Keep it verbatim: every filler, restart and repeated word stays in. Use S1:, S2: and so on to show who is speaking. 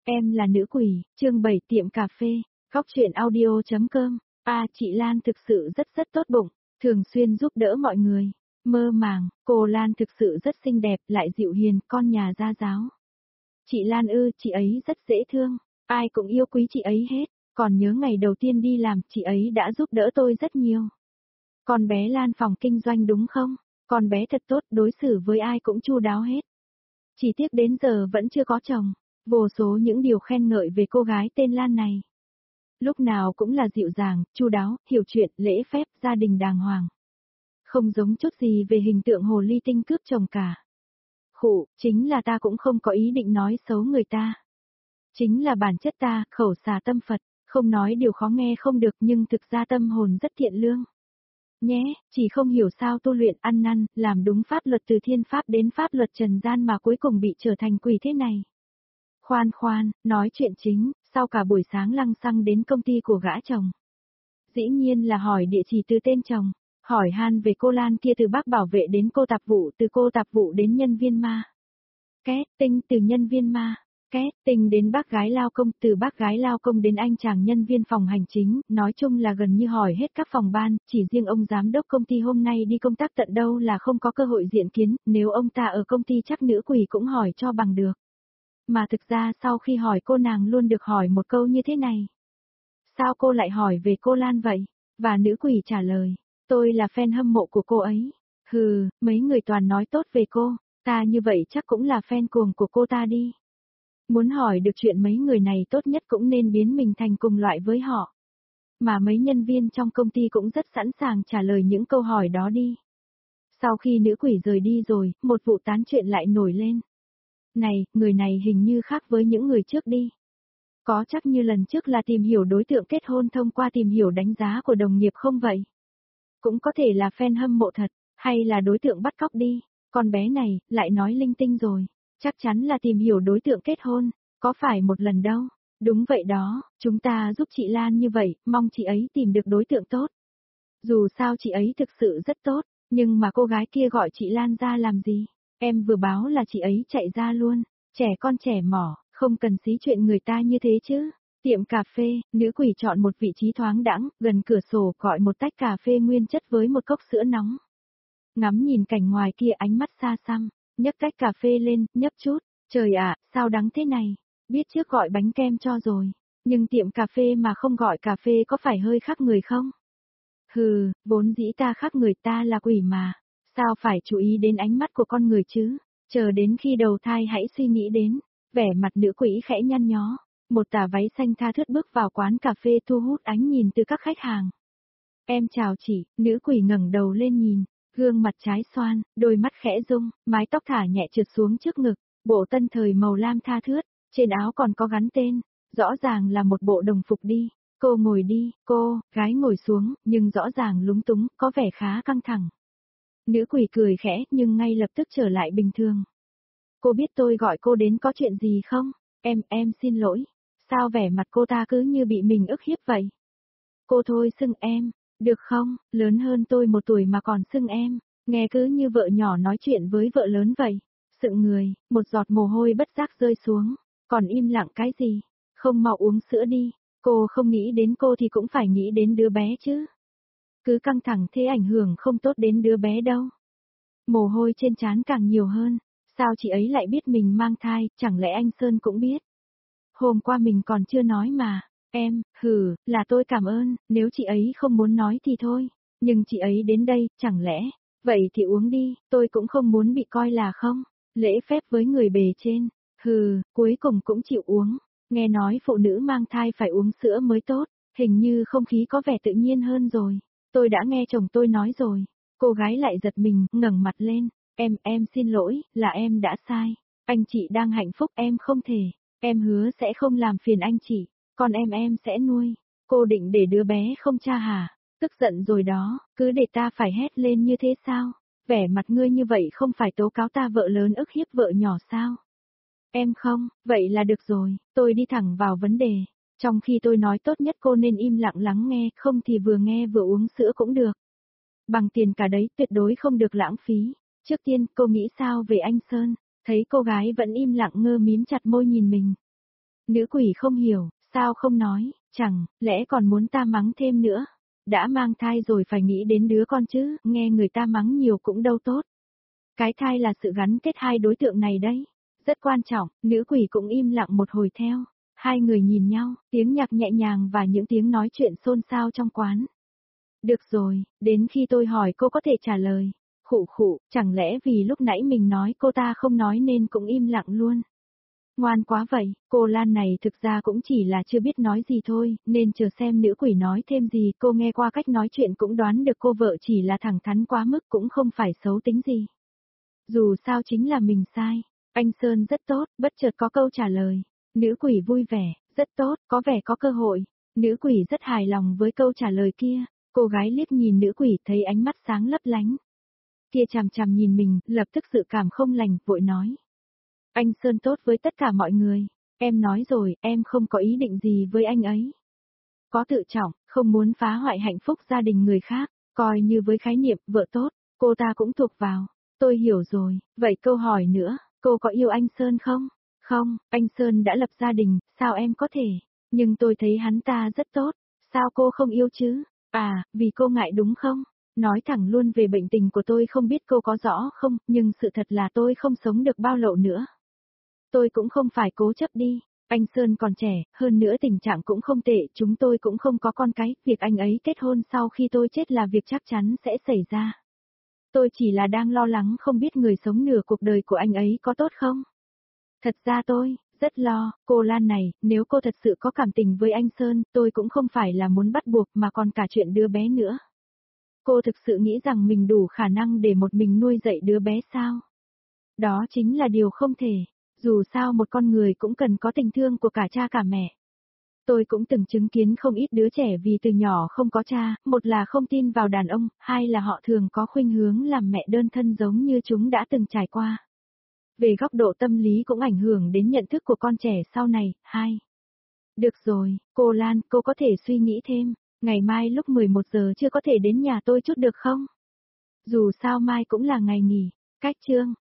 S1: Em là nữ quỷ, chương bảy tiệm cà phê, góc truyện audio.com. À, chị Lan thực sự rất rất tốt bụng, thường xuyên giúp đỡ mọi người. Mơ màng, cô Lan thực sự rất xinh đẹp, lại dịu hiền, con nhà gia giáo. Chị Lan ư, chị ấy rất dễ thương, ai cũng yêu quý chị ấy hết, còn nhớ ngày đầu tiên đi làm, chị ấy đã giúp đỡ tôi rất nhiều. Con bé Lan phòng kinh doanh đúng không? Con bé thật tốt, đối xử với ai cũng chu đáo hết. Chỉ tiếc đến giờ vẫn chưa có chồng. Vô số những điều khen ngợi về cô gái tên Lan này. Lúc nào cũng là dịu dàng, chu đáo, hiểu chuyện, lễ phép, gia đình đàng hoàng. Không giống chút gì về hình tượng hồ ly tinh cướp chồng cả. Khụ, chính là ta cũng không có ý định nói xấu người ta. Chính là bản chất ta, khẩu xà tâm Phật, không nói điều khó nghe không được nhưng thực ra tâm hồn rất thiện lương. Nhé, chỉ không hiểu sao tu luyện ăn năn, làm đúng pháp luật từ thiên pháp đến pháp luật trần gian mà cuối cùng bị trở thành quỷ thế này. Khoan khoan, nói chuyện chính, sau cả buổi sáng lăng xăng đến công ty của gã chồng. Dĩ nhiên là hỏi địa chỉ từ tên chồng, hỏi han về cô Lan kia từ bác bảo vệ đến cô tạp vụ, từ cô tạp vụ đến nhân viên ma. Két tinh từ nhân viên ma, két tinh đến bác gái lao công, từ bác gái lao công đến anh chàng nhân viên phòng hành chính, nói chung là gần như hỏi hết các phòng ban, chỉ riêng ông giám đốc công ty hôm nay đi công tác tận đâu là không có cơ hội diện kiến, nếu ông ta ở công ty chắc nữ quỷ cũng hỏi cho bằng được. Mà thực ra sau khi hỏi cô nàng luôn được hỏi một câu như thế này. Sao cô lại hỏi về cô Lan vậy? Và nữ quỷ trả lời, tôi là fan hâm mộ của cô ấy. Hừ, mấy người toàn nói tốt về cô, ta như vậy chắc cũng là fan cuồng của cô ta đi. Muốn hỏi được chuyện mấy người này tốt nhất cũng nên biến mình thành cùng loại với họ. Mà mấy nhân viên trong công ty cũng rất sẵn sàng trả lời những câu hỏi đó đi. Sau khi nữ quỷ rời đi rồi, một vụ tán chuyện lại nổi lên. Này, người này hình như khác với những người trước đi. Có chắc như lần trước là tìm hiểu đối tượng kết hôn thông qua tìm hiểu đánh giá của đồng nghiệp không vậy? Cũng có thể là fan hâm mộ thật, hay là đối tượng bắt cóc đi. Con bé này, lại nói linh tinh rồi. Chắc chắn là tìm hiểu đối tượng kết hôn, có phải một lần đâu. Đúng vậy đó, chúng ta giúp chị Lan như vậy, mong chị ấy tìm được đối tượng tốt. Dù sao chị ấy thực sự rất tốt, nhưng mà cô gái kia gọi chị Lan ra làm gì? Em vừa báo là chị ấy chạy ra luôn, trẻ con trẻ mỏ, không cần xí chuyện người ta như thế chứ. Tiệm cà phê, nữ quỷ chọn một vị trí thoáng đãng, gần cửa sổ gọi một tách cà phê nguyên chất với một cốc sữa nóng. Ngắm nhìn cảnh ngoài kia ánh mắt xa xăm, nhấc tách cà phê lên, nhấp chút, trời ạ, sao đắng thế này, biết trước gọi bánh kem cho rồi, nhưng tiệm cà phê mà không gọi cà phê có phải hơi khác người không? Hừ, vốn dĩ ta khác người ta là quỷ mà. Sao phải chú ý đến ánh mắt của con người chứ? Chờ đến khi đầu thai hãy suy nghĩ đến. Vẻ mặt nữ quỷ khẽ nhăn nhó. Một tà váy xanh tha thướt bước vào quán cà phê thu hút ánh nhìn từ các khách hàng. Em chào chị, nữ quỷ ngẩng đầu lên nhìn. Gương mặt trái xoan, đôi mắt khẽ rung, mái tóc thả nhẹ trượt xuống trước ngực. Bộ tân thời màu lam tha thướt, trên áo còn có gắn tên. Rõ ràng là một bộ đồng phục đi. Cô ngồi đi, cô, gái ngồi xuống, nhưng rõ ràng lúng túng, có vẻ khá căng thẳng. Nữ quỷ cười khẽ nhưng ngay lập tức trở lại bình thường. Cô biết tôi gọi cô đến có chuyện gì không? Em, em xin lỗi. Sao vẻ mặt cô ta cứ như bị mình ức hiếp vậy? Cô thôi xưng em, được không? Lớn hơn tôi một tuổi mà còn xưng em. Nghe cứ như vợ nhỏ nói chuyện với vợ lớn vậy. Sựng người, một giọt mồ hôi bất giác rơi xuống. Còn im lặng cái gì? Không mau uống sữa đi. Cô không nghĩ đến cô thì cũng phải nghĩ đến đứa bé chứ. Cứ căng thẳng thế ảnh hưởng không tốt đến đứa bé đâu. Mồ hôi trên trán càng nhiều hơn, sao chị ấy lại biết mình mang thai, chẳng lẽ anh Sơn cũng biết? Hôm qua mình còn chưa nói mà, em, hừ, là tôi cảm ơn, nếu chị ấy không muốn nói thì thôi, nhưng chị ấy đến đây, chẳng lẽ, vậy thì uống đi, tôi cũng không muốn bị coi là không, lễ phép với người bề trên, hừ, cuối cùng cũng chịu uống, nghe nói phụ nữ mang thai phải uống sữa mới tốt, hình như không khí có vẻ tự nhiên hơn rồi. Tôi đã nghe chồng tôi nói rồi. Cô gái lại giật mình, ngẩng mặt lên. Em, em xin lỗi, là em đã sai. Anh chị đang hạnh phúc, em không thể. Em hứa sẽ không làm phiền anh chị. Còn em em sẽ nuôi. Cô định để đứa bé không cha hả? Tức giận rồi đó, cứ để ta phải hét lên như thế sao? Vẻ mặt ngươi như vậy không phải tố cáo ta vợ lớn ức hiếp vợ nhỏ sao? Em không, vậy là được rồi, tôi đi thẳng vào vấn đề. Trong khi tôi nói tốt nhất cô nên im lặng lắng nghe, không thì vừa nghe vừa uống sữa cũng được. Bằng tiền cả đấy, tuyệt đối không được lãng phí. Trước tiên, cô nghĩ sao về anh Sơn? Thấy cô gái vẫn im lặng ngơ mím chặt môi nhìn mình. Nữ quỷ không hiểu, sao không nói, chẳng lẽ còn muốn ta mắng thêm nữa. Đã mang thai rồi phải nghĩ đến đứa con chứ, nghe người ta mắng nhiều cũng đâu tốt. Cái thai là sự gắn kết hai đối tượng này đấy. Rất quan trọng, nữ quỷ cũng im lặng một hồi theo. Hai người nhìn nhau, tiếng nhạc nhẹ nhàng và những tiếng nói chuyện xôn xao trong quán. Được rồi, đến khi tôi hỏi cô có thể trả lời. Khụ khụ, chẳng lẽ vì lúc nãy mình nói cô ta không nói nên cũng im lặng luôn. Ngoan quá vậy, cô Lan này thực ra cũng chỉ là chưa biết nói gì thôi, nên chờ xem nữ quỷ nói thêm gì. Cô nghe qua cách nói chuyện cũng đoán được cô vợ chỉ là thẳng thắn quá mức, cũng không phải xấu tính gì. Dù sao chính là mình sai. Anh Sơn rất tốt, bất chợt có câu trả lời. Nữ quỷ vui vẻ, rất tốt, có vẻ có cơ hội. Nữ quỷ rất hài lòng với câu trả lời kia. Cô gái liếc nhìn nữ quỷ thấy ánh mắt sáng lấp lánh. Kia chằm chằm nhìn mình, lập tức dự cảm không lành, vội nói. Anh Sơn tốt với tất cả mọi người. Em nói rồi, em không có ý định gì với anh ấy. Có tự trọng, không muốn phá hoại hạnh phúc gia đình người khác, coi như với khái niệm vợ tốt, cô ta cũng thuộc vào. Tôi hiểu rồi, vậy câu hỏi nữa, cô có yêu anh Sơn không? Không, anh Sơn đã lập gia đình, sao em có thể? Nhưng tôi thấy hắn ta rất tốt, sao cô không yêu chứ? À, vì cô ngại đúng không? Nói thẳng luôn về bệnh tình của tôi không biết cô có rõ không, nhưng sự thật là tôi không sống được bao lâu nữa. Tôi cũng không phải cố chấp đi, anh Sơn còn trẻ, hơn nữa tình trạng cũng không tệ, chúng tôi cũng không có con cái, việc anh ấy kết hôn sau khi tôi chết là việc chắc chắn sẽ xảy ra. Tôi chỉ là đang lo lắng không biết người sống nửa cuộc đời của anh ấy có tốt không. Thật ra tôi, rất lo, cô Lan này, nếu cô thật sự có cảm tình với anh Sơn, tôi cũng không phải là muốn bắt buộc mà còn cả chuyện đứa bé nữa. Cô thực sự nghĩ rằng mình đủ khả năng để một mình nuôi dạy đứa bé sao? Đó chính là điều không thể. Dù sao một con người cũng cần có tình thương của cả cha cả mẹ. Tôi cũng từng chứng kiến không ít đứa trẻ vì từ nhỏ không có cha, một là không tin vào đàn ông, hai là họ thường có khuynh hướng làm mẹ đơn thân giống như chúng đã từng trải qua. Về góc độ tâm lý cũng ảnh hưởng đến nhận thức của con trẻ sau này. Hai. Được rồi, cô Lan, cô có thể suy nghĩ thêm, ngày mai lúc mười một giờ chưa có thể đến nhà tôi chút được không? Dù sao mai cũng là ngày nghỉ, cách chương.